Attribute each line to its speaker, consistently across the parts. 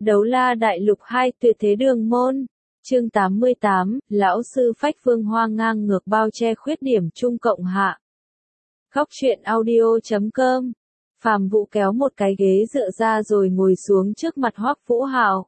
Speaker 1: Đấu La Đại Lục 2 Tuyệt Thế Đường Môn. Chương 88, lão sư phách phương hoa ngang ngược bao che khuyết điểm trung cộng hạ. Khóc chuyện audio.com. Phàm Vũ kéo một cái ghế dựa ra rồi ngồi xuống trước mặt Hoắc Vũ Hạo.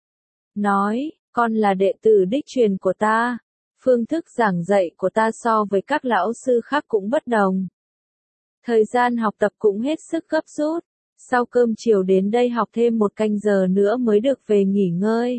Speaker 1: Nói, con là đệ tử đích truyền của ta. Phương thức giảng dạy của ta so với các lão sư khác cũng bất đồng. Thời gian học tập cũng hết sức gấp rút. Sau cơm chiều đến đây học thêm 1 canh giờ nữa mới được về nghỉ ngơi.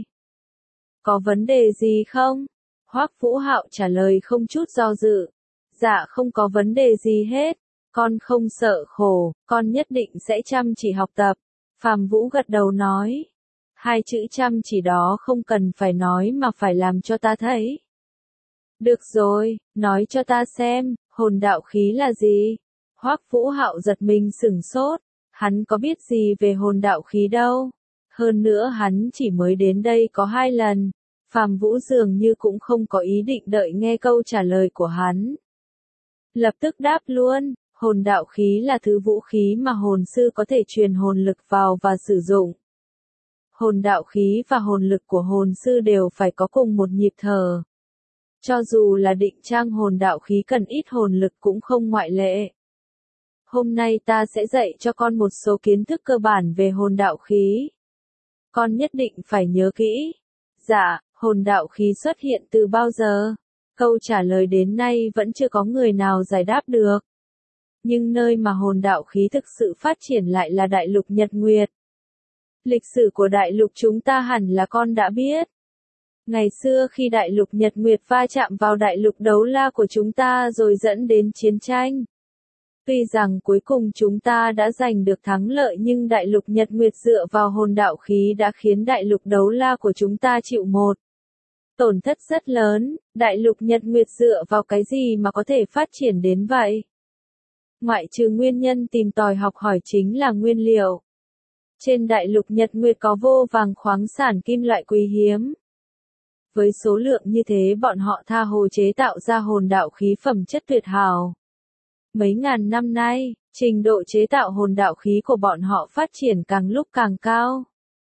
Speaker 1: Có vấn đề gì không? Hoắc Vũ Hạo trả lời không chút do dự. Dạ không có vấn đề gì hết. Con không sợ khổ, con nhất định sẽ chăm chỉ học tập. Phàm Vũ gật đầu nói. 2 chữ chăm chỉ đó không cần phải nói mà phải làm cho ta thấy. Được rồi, nói cho ta xem, hồn đạo khí là gì? Hoắc Vũ Hạo giật mình sửng sốt. Hắn có biết gì về hồn đạo khí đâu. Hơn nữa hắn chỉ mới đến đây có 2 lần. Phàm Vũ dường như cũng không có ý định đợi nghe câu trả lời của hắn. Lập tức đáp luôn, hồn đạo khí là thứ vũ khí mà hồn sư có thể truyền hồn lực vào và sử dụng. Hồn đạo khí và hồn lực của hồn sư đều phải có cùng một nhịp thở. Cho dù là định trang hồn đạo khí cần ít hồn lực cũng không ngoại lệ. Hôm nay ta sẽ dạy cho con một số kiến thức cơ bản về hồn đạo khí. Con nhất định phải nhớ kỹ. Dạ, hồn đạo khí xuất hiện từ bao giờ? Câu trả lời đến nay vẫn chưa có người nào giải đáp được. Nhưng nơi mà hồn đạo khí thực sự phát triển lại là đại lục Nhật Nguyệt. Lịch sử của đại lục chúng ta hẳn là con đã biết. Ngày xưa khi đại lục Nhật Nguyệt va chạm vào đại lục Đấu La của chúng ta rồi dẫn đến chiến tranh. Tuy rằng cuối cùng chúng ta đã giành được thắng lợi nhưng đại lục Nhật Nguyệt dựa vào hồn đạo khí đã khiến đại lục Đấu La của chúng ta chịu một tổn thất rất lớn. Đại lục Nhật Nguyệt dựa vào cái gì mà có thể phát triển đến vậy? Ngoại trừ nguyên nhân tìm tòi học hỏi chính là nguyên liệu. Trên đại lục Nhật Nguyệt có vô vàng khoáng sản kim loại quý hiếm. Với số lượng như thế bọn họ tha hồ chế tạo ra hồn đạo khí phẩm chất tuyệt hảo. Mấy ngàn năm nay, trình độ chế tạo hồn đạo khí của bọn họ phát triển càng lúc càng cao.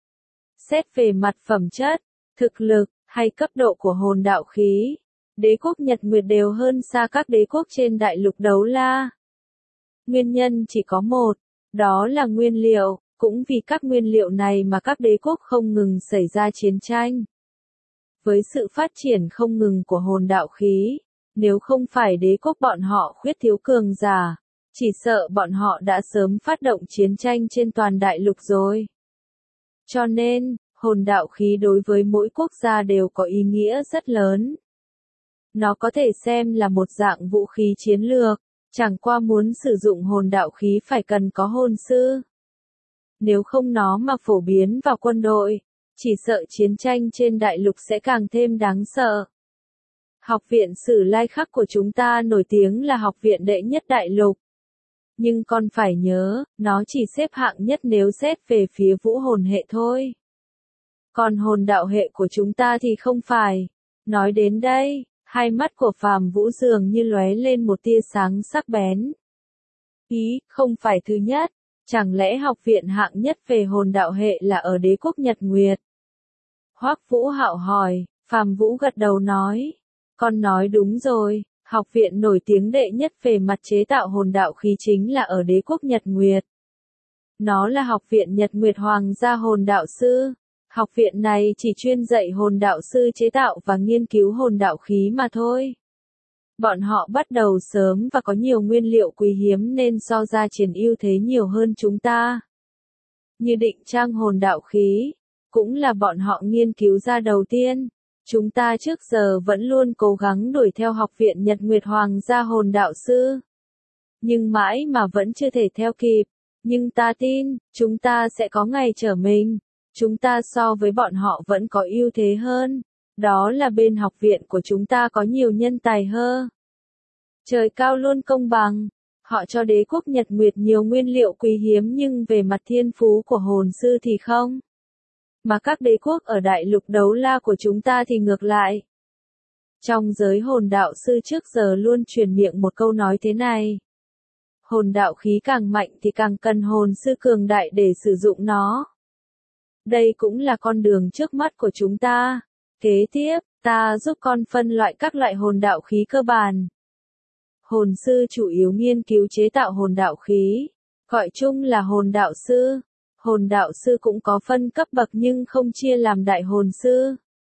Speaker 1: Xét về mặt phẩm chất, thực lực, hay cấp độ của hồn đạo khí, đế quốc Nhật Nguyệt đều hơn xa các đế quốc trên đại lục Đấu La. Nguyên nhân chỉ có một, đó là nguyên liệu, cũng vì các nguyên liệu này mà các đế quốc không ngừng xảy ra chiến tranh. Với sự phát triển không ngừng của hồn đạo khí, nếu không phải đế quốc bọn họ khuyết thiếu cường giả, chỉ sợ bọn họ đã sớm phát động chiến tranh trên toàn đại lục rồi. Cho nên, hồn đạo khí đối với mỗi quốc gia đều có ý nghĩa rất lớn. Nó có thể xem là một dạng vũ khí chiến lược, chẳng qua muốn sử dụng hồn đạo khí phải cần có hồn sư. Nếu không nó mà phổ biến vào quân đội, chỉ sợ chiến tranh trên đại lục sẽ càng thêm đáng sợ. Học viện Sử Lai Khắc của chúng ta nổi tiếng là học viện đệ nhất đại lục. Nhưng con phải nhớ, nó chỉ xếp hạng nhất nếu xét về phía vũ hồn hệ thôi. Còn hồn đạo hệ của chúng ta thì không phải. Nói đến đây, hai mắt của Phàm Vũ dường như lóe lên một tia sáng sắc bén. Ý, không phải thứ nhất, chẳng lẽ học viện hạng nhất về hồn đạo hệ là ở đế quốc Nhật Nguyệt? Hoắc Vũ Hạo hỏi, Phàm Vũ gật đầu nói. Con nói đúng rồi, học viện nổi tiếng đệ nhất về mặt chế tạo hồn đạo khí chính là ở đế quốc Nhật Nguyệt. Nó là học viện Nhật Nguyệt Hoàng gia hồn đạo sư. Học viện này chỉ chuyên dạy hồn đạo sư chế tạo và nghiên cứu hồn đạo khí mà thôi. Bọn họ bắt đầu sớm và có nhiều nguyên liệu quý hiếm nên so ra chiếm ưu thế nhiều hơn chúng ta. Như định trang hồn đạo khí, cũng là bọn họ nghiên cứu ra đầu tiên. Chúng ta trước giờ vẫn luôn cố gắng đuổi theo học viện Nhật Nguyệt Hoàng gia hồn đạo sư. Nhưng mãi mà vẫn chưa thể theo kịp. Nhưng ta tin, chúng ta sẽ có ngày trở mình. Chúng ta so với bọn họ vẫn có ưu thế hơn. Đó là bên học viện của chúng ta có nhiều nhân tài hơn. Trời cao luôn công bằng. Họ cho đế quốc Nhật Nguyệt nhiều nguyên liệu quý hiếm nhưng về mặt thiên phú của hồn sư thì không. Mà các đế quốc ở đại lục Đấu La của chúng ta thì ngược lại. Trong giới hồn đạo sư trước giờ luôn truyền miệng một câu nói thế này. Hồn đạo khí càng mạnh thì càng cần hồn sư cường đại để sử dụng nó. Đây cũng là con đường trước mắt của chúng ta. Kế tiếp, ta giúp con phân loại các loại hồn đạo khí cơ bản. Hồn sư chủ yếu nghiên cứu chế tạo hồn đạo khí, gọi chung là hồn đạo sư. Hồn đạo sư cũng có phân cấp bậc nhưng không chia làm đại hồn sư,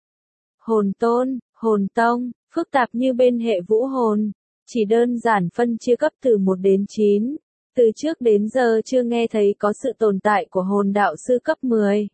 Speaker 1: hồn tôn, hồn tông, phức tạp như bên hệ vũ hồn, chỉ đơn giản phân chia cấp từ 1 đến 9. Từ trước đến giờ chưa nghe thấy có sự tồn tại của hồn đạo sư cấp 10.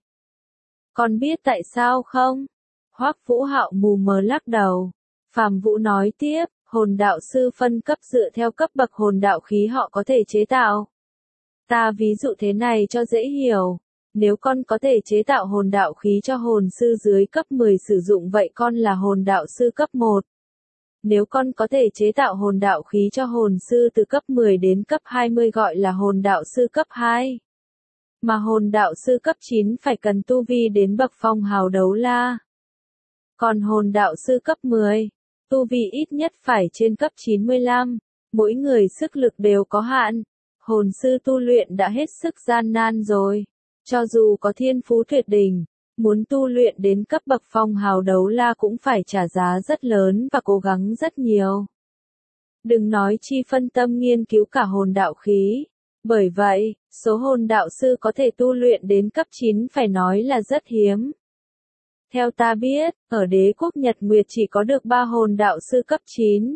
Speaker 1: Con biết tại sao không? Hoắc Vũ Hạo mù mờ lắc đầu. Phàm Vũ nói tiếp, hồn đạo sư phân cấp dựa theo cấp bậc hồn đạo khí họ có thể chế tạo. Ta ví dụ thế này cho dễ hiểu. Nếu con có thể chế tạo hồn đạo khí cho hồn sư dưới cấp 10 sử dụng vậy con là hồn đạo sư cấp 1. Nếu con có thể chế tạo hồn đạo khí cho hồn sư từ cấp 10 đến cấp 20 gọi là hồn đạo sư cấp 2. Mà hồn đạo sư cấp 9 phải cần tu vi đến bậc phong hào đấu la. Còn hồn đạo sư cấp 10, tu vi ít nhất phải trên cấp 95. Mỗi người sức lực đều có hạn. Hồn sư tu luyện đã hết sức gian nan rồi. Cho dù có thiên phú tuyệt đỉnh, muốn tu luyện đến cấp bậc phong hào đấu la cũng phải trả giá rất lớn và cố gắng rất nhiều. Đừng nói chi phân tâm nghiên cứu cả hồn đạo khí. Bởi vậy, số hồn đạo sư có thể tu luyện đến cấp 9 phải nói là rất hiếm. Theo ta biết, ở đế quốc Nhật Nguyệt chỉ có được 3 hồn đạo sư cấp 9.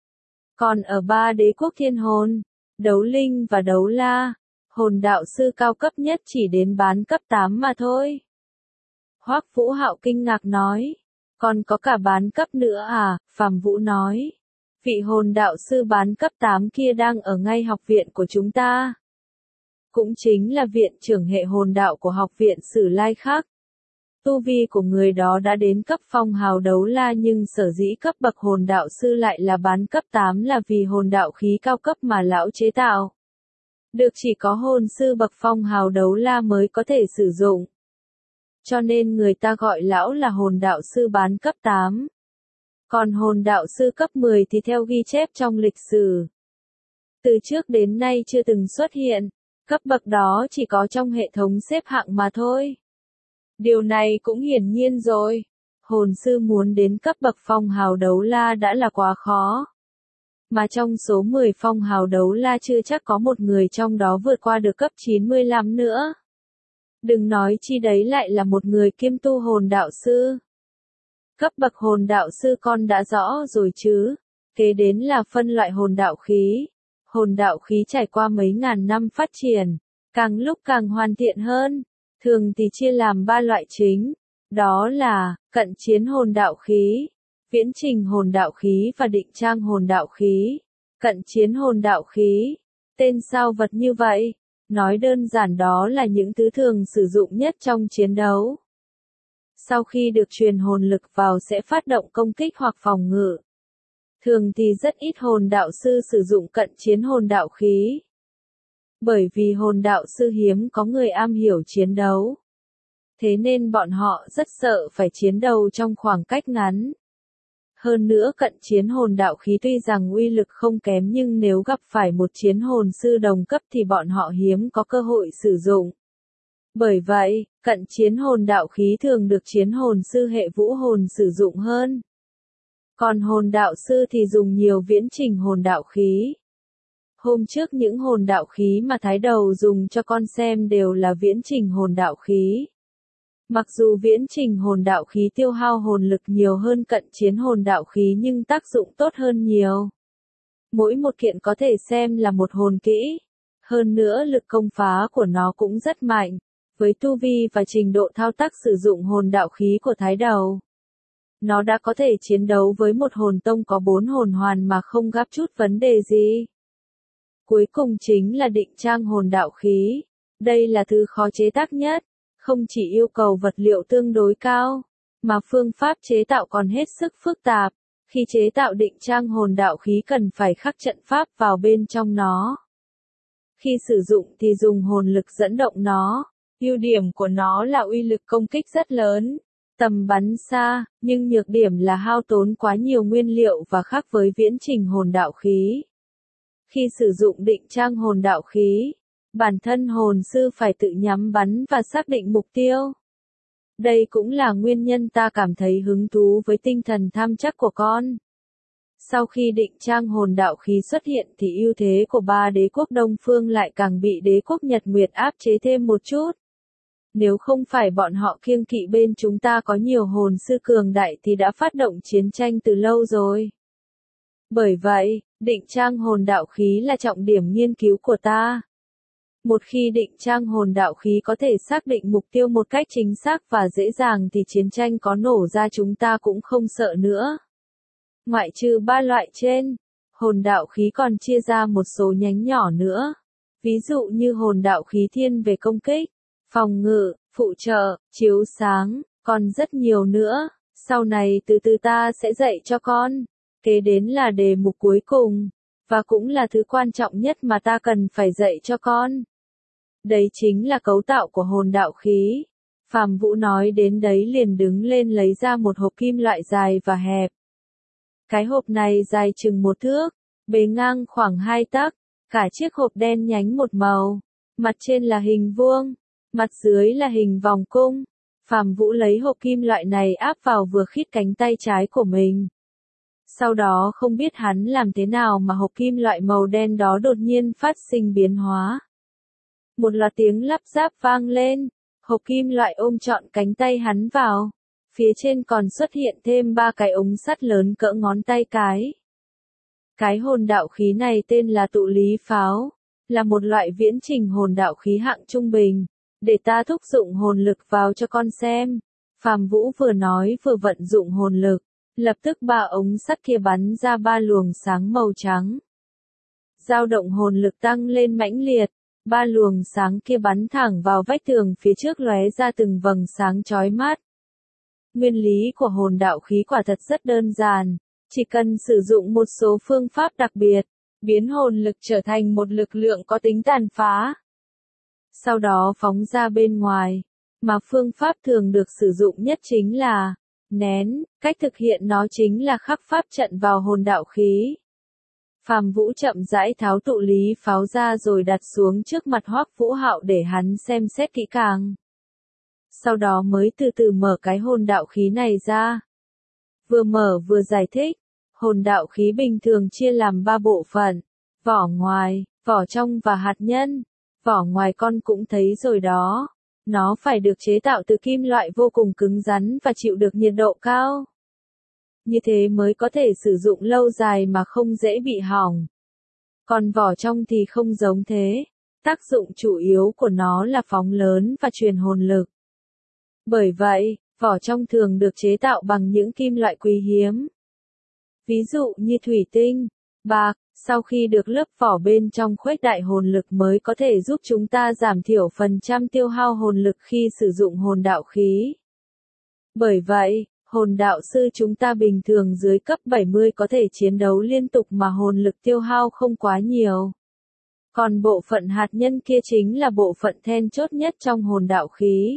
Speaker 1: Còn ở 3 đế quốc thiên hồn, đấu linh và đấu la, hồn đạo sư cao cấp nhất chỉ đến bán cấp 8 mà thôi. Hoắc Vũ Hạo kinh ngạc nói, còn có cả bán cấp nữa à? Phàm Vũ nói, vị hồn đạo sư bán cấp 8 kia đang ở ngay học viện của chúng ta. Cũng chính là viện trưởng hệ hồn đạo của học viện Sử Lai Khắc. Tu vi của người đó đã đến cấp phong hào đấu la nhưng sở dĩ cấp bậc hồn đạo sư lại là bán cấp 8 là vì hồn đạo khí cao cấp mà lão chế tạo. Được chỉ có hồn sư bậc phong hào đấu la mới có thể sử dụng. Cho nên người ta gọi lão là hồn đạo sư bán cấp 8. Còn hồn đạo sư cấp 10 thì theo ghi chép trong lịch sử, từ trước đến nay chưa từng xuất hiện, cấp bậc đó chỉ có trong hệ thống xếp hạng mà thôi. Điều này cũng hiển nhiên rồi. Hồn sư muốn đến cấp bậc phong hào đấu la đã là quá khó. Mà trong số 10 phong hào đấu la chưa chắc có một người trong đó vượt qua được cấp 95 nữa. Đừng nói chi đấy lại là một người kiêm tu hồn đạo sư. Cấp bậc hồn đạo sư con đã rõ rồi chứ. Kế đến là phân loại hồn đạo khí. Hồn đạo khí trải qua mấy ngàn năm phát triển, càng lúc càng hoàn thiện hơn. Thường thì chia làm 3 loại chính. Đó là, cận chiến hồn đạo khí, viễn trình hồn đạo khí và định trang hồn đạo khí. Cận chiến hồn đạo khí, tên sao vật như vậy? Nói đơn giản đó là những thứ thường sử dụng nhất trong chiến đấu. Sau khi được truyền hồn lực vào sẽ phát động công kích hoặc phòng ngự. Thường thì rất ít hồn đạo sư sử dụng cận chiến hồn đạo khí. Bởi vì hồn đạo sư hiếm có người am hiểu chiến đấu. Thế nên bọn họ rất sợ phải chiến đấu trong khoảng cách ngắn. Hơn nữa cận chiến hồn đạo khí tuy rằng uy lực không kém nhưng nếu gặp phải một chiến hồn sư đồng cấp thì bọn họ hiếm có cơ hội sử dụng. Bởi vậy, cận chiến hồn đạo khí thường được chiến hồn sư hệ vũ hồn sử dụng hơn. Còn hồn đạo sư thì dùng nhiều viễn trình hồn đạo khí. Hôm trước những hồn đạo khí mà Thái Đầu dùng cho con xem đều là viễn trình hồn đạo khí. Mặc dù viễn trình hồn đạo khí tiêu hao hồn lực nhiều hơn cận chiến hồn đạo khí nhưng tác dụng tốt hơn nhiều. Mỗi một kiện có thể xem là một hồn kỹ. Hơn nữa lực công phá của nó cũng rất mạnh. Với tu vi và trình độ thao tác sử dụng hồn đạo khí của Thái Đầu, nó đã có thể chiến đấu với một hồn tông có 4 hồn hoàn mà không gặp chút vấn đề gì. Cuối cùng chính là định trang hồn đạo khí. Đây là thứ khó chế tác nhất. Không chỉ yêu cầu vật liệu tương đối cao, mà phương pháp chế tạo còn hết sức phức tạp. Khi chế tạo định trang hồn đạo khí cần phải khắc trận pháp vào bên trong nó. Khi sử dụng thì dùng hồn lực dẫn động nó. Ưu điểm của nó là uy lực công kích rất lớn, tầm bắn xa, nhưng nhược điểm là hao tốn quá nhiều nguyên liệu và khác với viễn trình hồn đạo khí. Khi sử dụng định trang hồn đạo khí, bản thân hồn sư phải tự nhắm bắn và xác định mục tiêu. Đây cũng là nguyên nhân ta cảm thấy hứng thú với tinh thần tham chắc của con. Sau khi định trang hồn đạo khí xuất hiện thì ưu thế của ba đế quốc Đông Phương lại càng bị đế quốc Nhật Nguyệt áp chế thêm một chút. Nếu không phải bọn họ kiêng kỵ bên chúng ta có nhiều hồn sư cường đại thì đã phát động chiến tranh từ lâu rồi. Bởi vậy, định trang hồn đạo khí là trọng điểm nghiên cứu của ta. Một khi định trang hồn đạo khí có thể xác định mục tiêu một cách chính xác và dễ dàng thì chiến tranh có nổ ra chúng ta cũng không sợ nữa. Ngoại trừ ba loại trên, hồn đạo khí còn chia ra một số nhánh nhỏ nữa. Ví dụ như hồn đạo khí thiên về công kích, phòng ngự, phụ trợ, chiếu sáng, còn rất nhiều nữa. Sau này từ từ ta sẽ dạy cho con. Kế đến là đề mục cuối cùng, và cũng là thứ quan trọng nhất mà ta cần phải dạy cho con. Đấy chính là cấu tạo của hồn đạo khí. Phàm Vũ nói đến đấy liền đứng lên lấy ra một hộp kim loại dài và hẹp. Cái hộp này dài chừng 1 thước, bề ngang khoảng 2 tấc, cả chiếc hộp đen nhánh một màu, mặt trên là hình vuông, mặt dưới là hình vòng cung. Phàm Vũ lấy hộp kim loại này áp vào vừa khít cánh tay trái của mình. Sau đó không biết hắn làm thế nào mà hộp kim loại màu đen đó đột nhiên phát sinh biến hóa. Một loạt tiếng lắp ráp vang lên, hộp kim loại ôm trọn cánh tay hắn vào. Phía trên còn xuất hiện thêm 3 cái ống sắt lớn cỡ ngón tay cái. Cái hồn đạo khí này tên là tụ lý pháo, là một loại viễn trình hồn đạo khí hạng trung bình. Để ta thúc dụng hồn lực vào cho con xem. Phàm Vũ vừa nói vừa vận dụng hồn lực, lập tức 3 ống sắt kia bắn ra 3 luồng sáng màu trắng. Dao động hồn lực tăng lên mãnh liệt, 3 luồng sáng kia bắn thẳng vào vách tường phía trước lóe ra từng vầng sáng chói mắt. Nguyên lý của hồn đạo khí quả thật rất đơn giản, chỉ cần sử dụng một số phương pháp đặc biệt, biến hồn lực trở thành một lực lượng có tính tàn phá. Sau đó phóng ra bên ngoài, mà phương pháp thường được sử dụng nhất chính là nén, cách thực hiện nó chính là khắc pháp trận vào hồn đạo khí. Phàm Vũ chậm rãi tháo tụ lý pháo ra rồi đặt xuống trước mặt Hoắc Vũ Hạo để hắn xem xét kỹ càng. Sau đó mới từ từ mở cái hồn đạo khí này ra. Vừa mở vừa giải thích, hồn đạo khí bình thường chia làm 3 bộ phận, vỏ ngoài, vỏ trong và hạt nhân. Vỏ ngoài con cũng thấy rồi đó, nó phải được chế tạo từ kim loại vô cùng cứng rắn và chịu được nhiệt độ cao. Như thế mới có thể sử dụng lâu dài mà không dễ bị hỏng. Còn vỏ trong thì không giống thế, tác dụng chủ yếu của nó là phóng lớn và truyền hồn lực. Bởi vậy, vỏ trong thường được chế tạo bằng những kim loại quý hiếm. Ví dụ như thủy tinh, bạc, sau khi được lớp vỏ bên trong khuếch đại hồn lực mới có thể giúp chúng ta giảm thiểu phần trăm tiêu hao hồn lực khi sử dụng hồn đạo khí. Bởi vậy, hồn đạo sư chúng ta bình thường dưới cấp 70 có thể chiến đấu liên tục mà hồn lực tiêu hao không quá nhiều. Còn bộ phận hạt nhân kia chính là bộ phận then chốt nhất trong hồn đạo khí.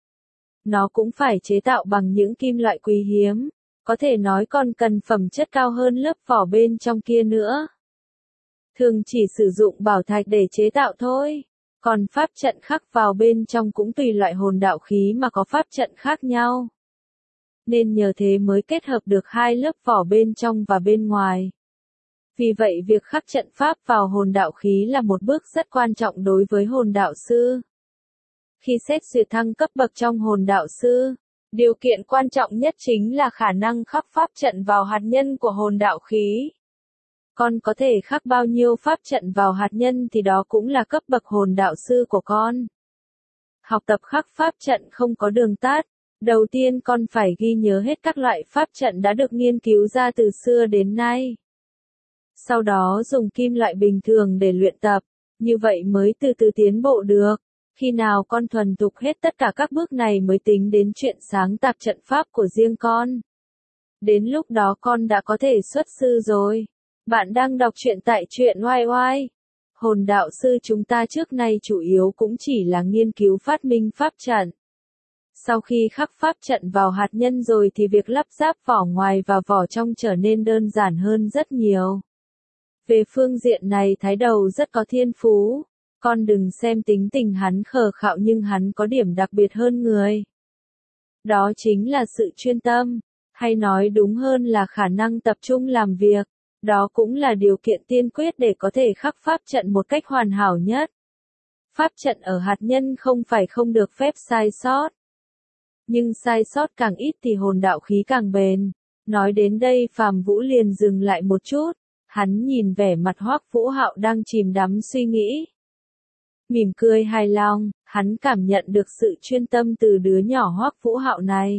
Speaker 1: Nó cũng phải chế tạo bằng những kim loại quý hiếm, có thể nói còn cần phẩm chất cao hơn lớp vỏ bên trong kia nữa. Thường chỉ sử dụng bảo thạch để chế tạo thôi, còn pháp trận khắc vào bên trong cũng tùy loại hồn đạo khí mà có pháp trận khác nhau. Nên nhờ thế mới kết hợp được 2 lớp vỏ bên trong và bên ngoài. Vì vậy việc khắc trận pháp vào hồn đạo khí là một bước rất quan trọng đối với hồn đạo sư. Khi xét duyệt thăng cấp bậc trong hồn đạo sư, điều kiện quan trọng nhất chính là khả năng khắc pháp trận vào hạt nhân của hồn đạo khí. Con có thể khắc bao nhiêu pháp trận vào hạt nhân thì đó cũng là cấp bậc hồn đạo sư của con. Học tập khắc pháp trận không có đường tắt. Đầu tiên con phải ghi nhớ hết các loại pháp trận đã được nghiên cứu ra từ xưa đến nay. Sau đó dùng kim loại bình thường để luyện tập, như vậy mới từ từ tiến bộ được. Khi nào con thuần thục hết tất cả các bước này mới tính đến chuyện sáng tạo trận pháp của riêng con. Đến lúc đó con đã có thể xuất sư rồi. Bạn đang đọc truyện tại truyện YY. Hồn đạo sư chúng ta trước nay chủ yếu cũng chỉ là nghiên cứu phát minh pháp trận. Sau khi khắc pháp trận vào hạt nhân rồi thì việc lắp ráp vỏ ngoài và vỏ trong trở nên đơn giản hơn rất nhiều. Về phương diện này Thái Đầu rất có thiên phú. Con đừng xem tính tình hắn khờ khạo nhưng hắn có điểm đặc biệt hơn người. Đó chính là sự chuyên tâm, hay nói đúng hơn là khả năng tập trung làm việc. Đó cũng là điều kiện tiên quyết để có thể khắc pháp trận một cách hoàn hảo nhất. Pháp trận ở hạt nhân không phải không được phép sai sót. Nhưng sai sót càng ít thì hồn đạo khí càng bền. Nói đến đây Phàm Vũ liền dừng lại một chút. Hắn nhìn vẻ mặt Hoắc Vũ Hạo đang chìm đắm suy nghĩ. Mỉm cười hài lòng, hắn cảm nhận được sự chuyên tâm từ đứa nhỏ Hoắc Vũ Hạo này.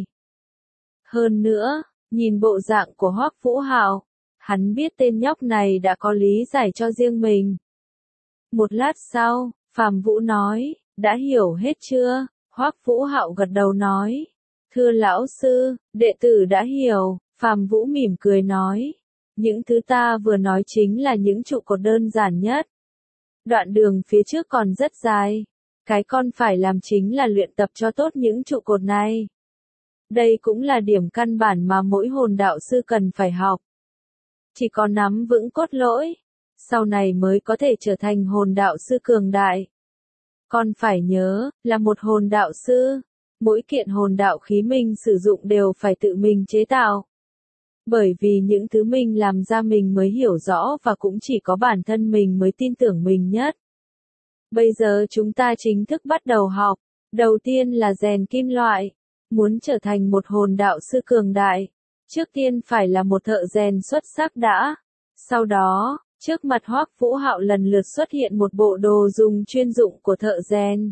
Speaker 1: Hơn nữa, nhìn bộ dạng của Hoắc Vũ Hạo, hắn biết tên nhóc này đã có lý giải cho riêng mình. Một lát sau, Phàm Vũ nói, đã hiểu hết chưa? Hoắc Vũ Hạo gật đầu nói, thưa lão sư, đệ tử đã hiểu. Phàm Vũ mỉm cười nói, những thứ ta vừa nói chính là những trụ cột đơn giản nhất. Đoạn đường phía trước còn rất dài. Cái con phải làm chính là luyện tập cho tốt những trụ cột này. Đây cũng là điểm căn bản mà mỗi hồn đạo sư cần phải học. Chỉ có nắm vững cốt lõi, sau này mới có thể trở thành hồn đạo sư cường đại. Con phải nhớ, là một hồn đạo sư, mỗi kiện hồn đạo khí mình sử dụng đều phải tự mình chế tạo. Bởi vì những thứ mình làm ra mình mới hiểu rõ và cũng chỉ có bản thân mình mới tin tưởng mình nhất. Bây giờ chúng ta chính thức bắt đầu học. Đầu tiên là rèn kim loại. Muốn trở thành một hồn đạo sư cường đại, trước tiên phải là một thợ rèn xuất sắc đã. Sau đó, trước mặt Hoắc Vũ Hạo lần lượt xuất hiện một bộ đồ dùng chuyên dụng của thợ rèn.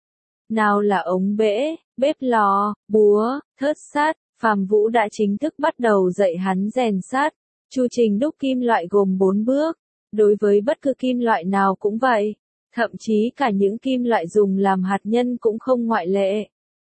Speaker 1: Nào là ống bể, bếp lò, búa, thớt sắt. Phàm Vũ đã chính thức bắt đầu dạy hắn rèn sắt. Chu trình đúc kim loại gồm 4 bước. Đối với bất cứ kim loại nào cũng vậy. Thậm chí cả những kim loại dùng làm hạt nhân cũng không ngoại lệ.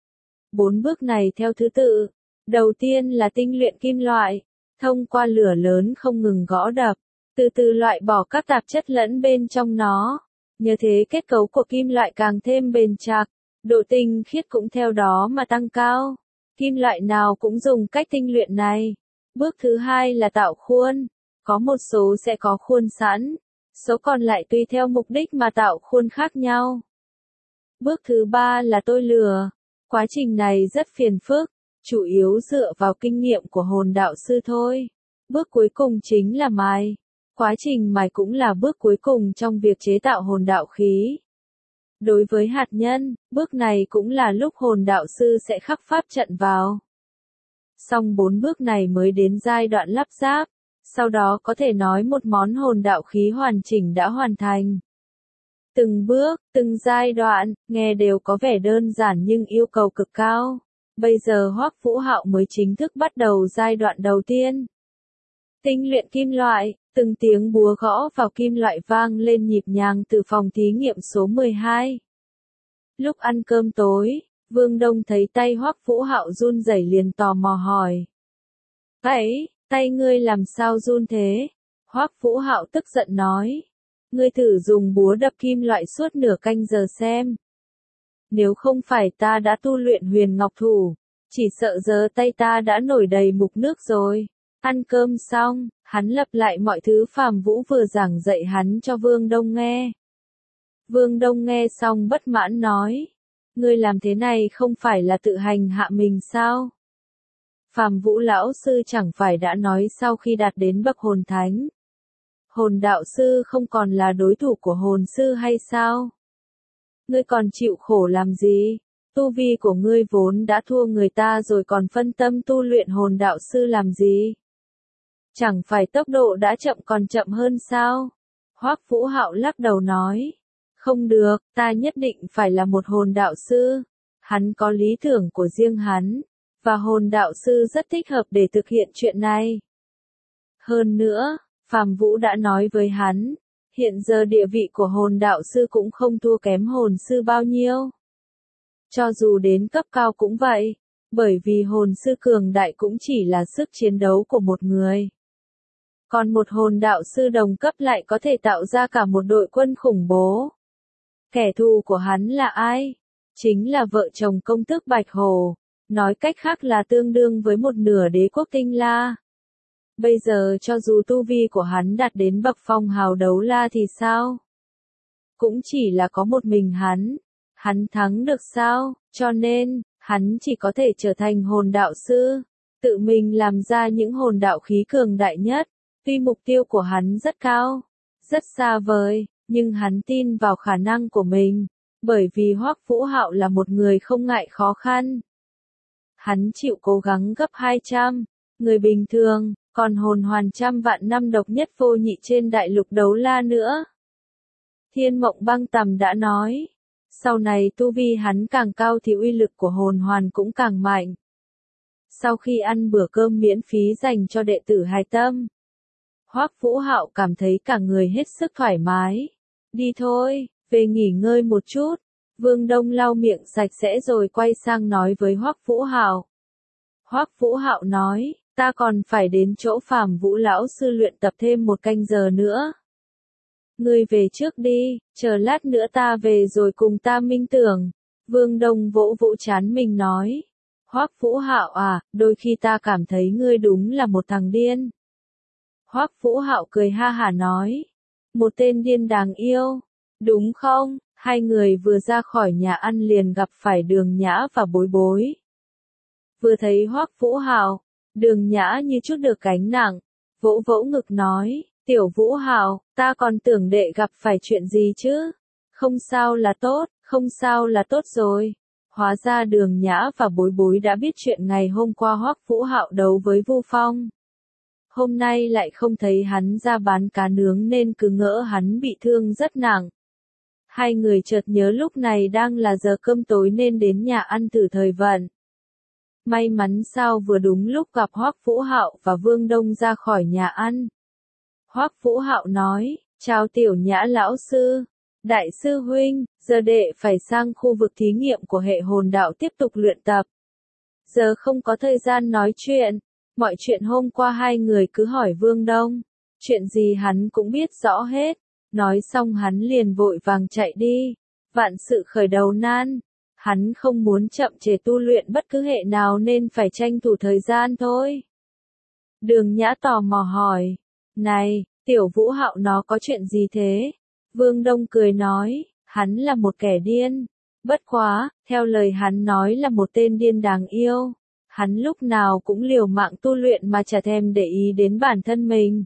Speaker 1: 4 bước này theo thứ tự. Đầu tiên là tinh luyện kim loại. Thông qua lửa lớn không ngừng gõ đập. Từ từ loại bỏ các tạp chất lẫn bên trong nó. Như thế kết cấu của kim loại càng thêm bền chặt. Độ tinh khiết cũng theo đó mà tăng cao. Kim loại nào cũng dùng cách tinh luyện này. Bước thứ hai là tạo khuôn. Có một số sẽ có khuôn sẵn. Số còn lại tùy theo mục đích mà tạo khuôn khác nhau. Bước thứ ba là tôi lửa. Quá trình này rất phiền phức, chủ yếu dựa vào kinh nghiệm của hồn đạo sư thôi. Bước cuối cùng chính là mài. Quá trình mài cũng là bước cuối cùng trong việc chế tạo hồn đạo khí. Đối với hạt nhân, bước này cũng là lúc hồn đạo sư sẽ khắc pháp trận vào. Xong 4 bước này mới đến giai đoạn lắp ráp, sau đó có thể nói một món hồn đạo khí hoàn chỉnh đã hoàn thành. Từng bước, từng giai đoạn, nghe đều có vẻ đơn giản nhưng yêu cầu cực cao. Bây giờ Hoắc Vũ Hạo mới chính thức bắt đầu giai đoạn đầu tiên. Tinh luyện kim loại, từng tiếng búa gõ vào kim loại vang lên nhịp nhàng từ phòng thí nghiệm số 12. Lúc ăn cơm tối, Vương Đông thấy tay Hoắc Vũ Hạo run rẩy liền tò mò hỏi. Ấy, tay ngươi làm sao run thế? Hoắc Vũ Hạo tức giận nói. Ngươi thử dùng búa đập kim loại suốt nửa canh giờ xem. Nếu không phải ta đã tu luyện huyền ngọc thủ, chỉ sợ giờ tay ta đã nổi đầy mục nước rồi. Ăn cơm xong, hắn lặp lại mọi thứ Phàm Vũ vừa giảng dạy hắn cho Vương Đông nghe. Vương Đông nghe xong bất mãn nói. Ngươi làm thế này không phải là tự hành hạ mình sao? Phàm Vũ lão sư chẳng phải đã nói sau khi đạt đến bậc hồn thánh. Hồn đạo sư không còn là đối thủ của hồn sư hay sao? Ngươi còn chịu khổ làm gì? Tu vi của ngươi vốn đã thua người ta rồi còn phân tâm tu luyện hồn đạo sư làm gì? Chẳng phải tốc độ đã chậm còn chậm hơn sao? Hoắc Vũ Hạo lắc đầu nói. Không được, ta nhất định phải là một hồn đạo sư. Hắn có lý tưởng của riêng hắn, và hồn đạo sư rất thích hợp để thực hiện chuyện này. Hơn nữa, Phàm Vũ đã nói với hắn, hiện giờ địa vị của hồn đạo sư cũng không thua kém hồn sư bao nhiêu. Cho dù đến cấp cao cũng vậy, bởi vì hồn sư cường đại cũng chỉ là sức chiến đấu của một người. Còn một hồn đạo sư đồng cấp lại có thể tạo ra cả một đội quân khủng bố. Kẻ thù của hắn là ai? Chính là vợ chồng công tước Bạch Hồ, nói cách khác là tương đương với một nửa đế quốc Tinh La. Bây giờ cho dù tu vi của hắn đạt đến bậc phong hào đấu la thì sao? Cũng chỉ là có một mình hắn thắng được sao? Cho nên, Hắn chỉ có thể trở thành hồn đạo sư, tự mình làm ra những hồn đạo khí cường đại nhất. Tuy mục tiêu của hắn rất cao, rất xa vời, nhưng hắn tin vào khả năng của mình, bởi vì Hoắc Vũ Hạo là một người không ngại khó khăn. Hắn chịu cố gắng gấp 200, người bình thường, còn hồn hoàn trăm vạn năm độc nhất vô nhị trên đại lục đấu la nữa. Thiên Mộng Băng Tầm đã nói, sau này tu vi hắn càng cao thì uy lực của hồn hoàn cũng càng mạnh. Sau khi ăn bữa cơm miễn phí dành cho đệ tử hài tâm, Hoắc Vũ Hạo cảm thấy cả người hết sức thoải mái. Đi thôi, về nghỉ ngơi một chút. Vương Đông lau miệng sạch sẽ rồi quay sang nói với Hoắc Vũ Hạo. Hoắc Vũ Hạo nói, ta còn phải đến chỗ Phàm Vũ lão sư luyện tập thêm 1 canh giờ nữa. Ngươi về trước đi, chờ lát nữa ta về rồi cùng ta minh tưởng. Vương Đông vỗ vỗ trán mình nói. Hoắc Vũ Hạo à, đôi khi ta cảm thấy ngươi đúng là một thằng điên. Hoắc Vũ Hạo cười ha hả nói. Một tên điên đáng yêu, đúng không? Hai người vừa ra khỏi nhà ăn liền gặp phải Đường Nhã và Bối Bối. Vừa thấy Hoắc Vũ Hạo, Đường Nhã như chút được gánh nặng, vỗ vỗ ngực nói, Tiểu Vũ Hạo, ta còn tưởng đệ gặp phải chuyện gì chứ? Không sao là tốt, không sao là tốt rồi. Hóa ra Đường Nhã và Bối Bối đã biết chuyện ngày hôm qua Hoắc Vũ Hạo đấu với Vu Phong. Hôm nay lại không thấy hắn ra bán cá nướng nên cứ ngỡ hắn bị thương rất nặng. Hai người chợt nhớ lúc này đang là giờ cơm tối nên đến nhà ăn thử thời vận. May mắn sao vừa đúng lúc gặp Hoắc Vũ Hạo và Vương Đông ra khỏi nhà ăn. Hoắc Vũ Hạo nói, chào Tiểu Nhã lão sư, đại sư huynh, giờ đệ phải sang khu vực thí nghiệm của hệ hồn đạo tiếp tục luyện tập. Giờ không có thời gian nói chuyện, mọi chuyện hôm qua hai người cứ hỏi Vương Đông, chuyện gì hắn cũng biết rõ hết. Nói xong hắn liền vội vàng chạy đi. Vạn sự khởi đầu nan. Hắn không muốn chậm trễ tu luyện bất cứ hệ nào nên phải tranh thủ thời gian thôi. Đường Nhã tò mò hỏi. Này, Tiểu Vũ Hạo nó có chuyện gì thế? Vương Đông cười nói. Hắn là một kẻ điên. Bất quá, theo lời hắn nói là một tên điên đáng yêu. Hắn lúc nào cũng liều mạng tu luyện mà chả thèm để ý đến bản thân mình.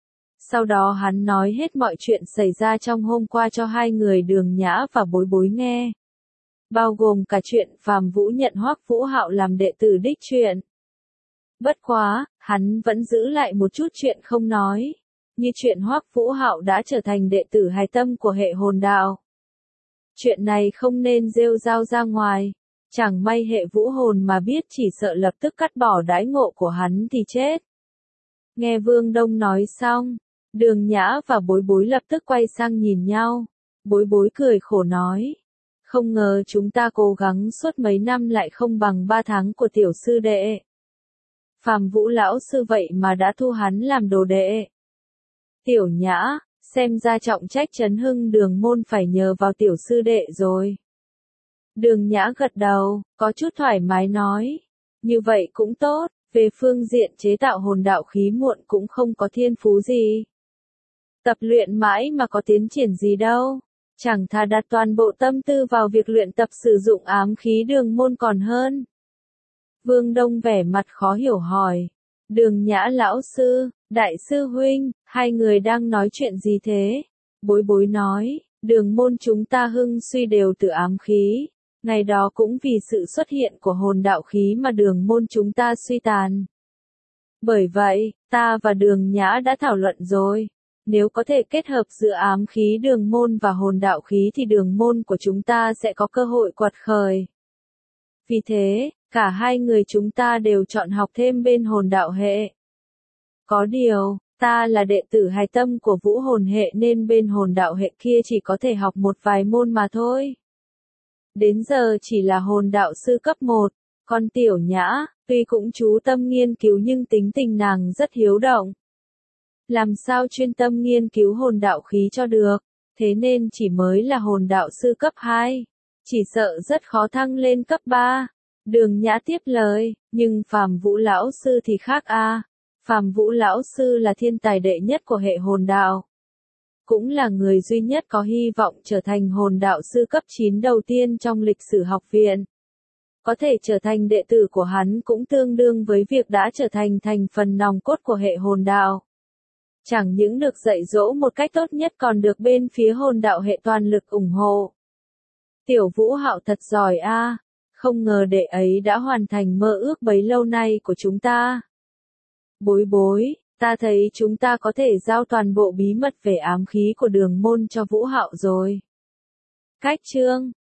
Speaker 1: Sau đó hắn nói hết mọi chuyện xảy ra trong hôm qua cho hai người Đường Nhã và Bối Bối nghe. Bao gồm cả chuyện Phàm Vũ nhận Hoắc Vũ Hạo làm đệ tử đích truyền. Bất quá, hắn vẫn giữ lại một chút chuyện không nói. Như chuyện Hoắc Vũ Hạo đã trở thành đệ tử hài tâm của hệ hồn đạo. Chuyện này không nên rêu rao ra ngoài. Chẳng may hệ vũ hồn mà biết chỉ sợ lập tức cắt bỏ đãi ngộ của hắn thì chết. Nghe Vương Đông nói xong. Đường Nhã và Bối Bối lập tức quay sang nhìn nhau. Bối Bối cười khổ nói. Không ngờ chúng ta cố gắng suốt mấy năm lại không bằng 3 tháng của tiểu sư đệ. Phàm Vũ lão sư vậy mà đã thu hắn làm đồ đệ. Tiểu Nhã, xem ra trọng trách trấn hưng đường môn phải nhờ vào tiểu sư đệ rồi. Đường Nhã gật đầu, có chút thoải mái nói. Như vậy cũng tốt, về phương diện chế tạo hồn đạo khí muộn cũng không có thiên phú gì. Tập luyện mãi mà có tiến triển gì đâu. Chẳng thà đặt toàn bộ tâm tư vào việc luyện tập sử dụng ám khí đường môn còn hơn. Vương Đông vẻ mặt khó hiểu hỏi. Đường Nhã lão sư, đại sư huynh, hai người đang nói chuyện gì thế? Bối Bối nói, đường môn chúng ta hưng suy đều từ ám khí. Ngày đó cũng vì sự xuất hiện của hồn đạo khí mà đường môn chúng ta suy tàn. Bởi vậy, ta và Đường Nhã đã thảo luận rồi. Nếu có thể kết hợp giữa ám khí đường môn và hồn đạo khí thì đường môn của chúng ta sẽ có cơ hội quật khởi. Vì thế, cả hai người chúng ta đều chọn học thêm bên hồn đạo hệ. Có điều, ta là đệ tử hài tâm của vũ hồn hệ nên bên hồn đạo hệ kia chỉ có thể học một vài môn mà thôi. Đến giờ chỉ là hồn đạo sư cấp 1, còn Tiểu Nhã, tuy cũng chú tâm nghiên cứu nhưng tính tình nàng rất hiếu động. Làm sao chuyên tâm nghiên cứu hồn đạo khí cho được, thế nên chỉ mới là hồn đạo sư cấp 2, chỉ sợ rất khó thăng lên cấp 3. Đường Nhã tiếp lời, nhưng Phàm Vũ lão sư thì khác a. Phàm Vũ lão sư là thiên tài đệ nhất của hệ hồn đạo. Cũng là người duy nhất có hy vọng trở thành hồn đạo sư cấp 9 đầu tiên trong lịch sử học viện. Có thể trở thành đệ tử của hắn cũng tương đương với việc đã trở thành thành phần nòng cốt của hệ hồn đạo. Chẳng những được dạy dỗ một cách tốt nhất còn được bên phía hồn đạo hệ toàn lực ủng hộ. Tiểu Vũ Hạo thật giỏi a, không ngờ đệ ấy đã hoàn thành mơ ước bấy lâu nay của chúng ta. Bối bối, ta thấy chúng ta có thể giao toàn bộ bí mật về ám khí của đường môn cho Vũ Hạo rồi. Cách chương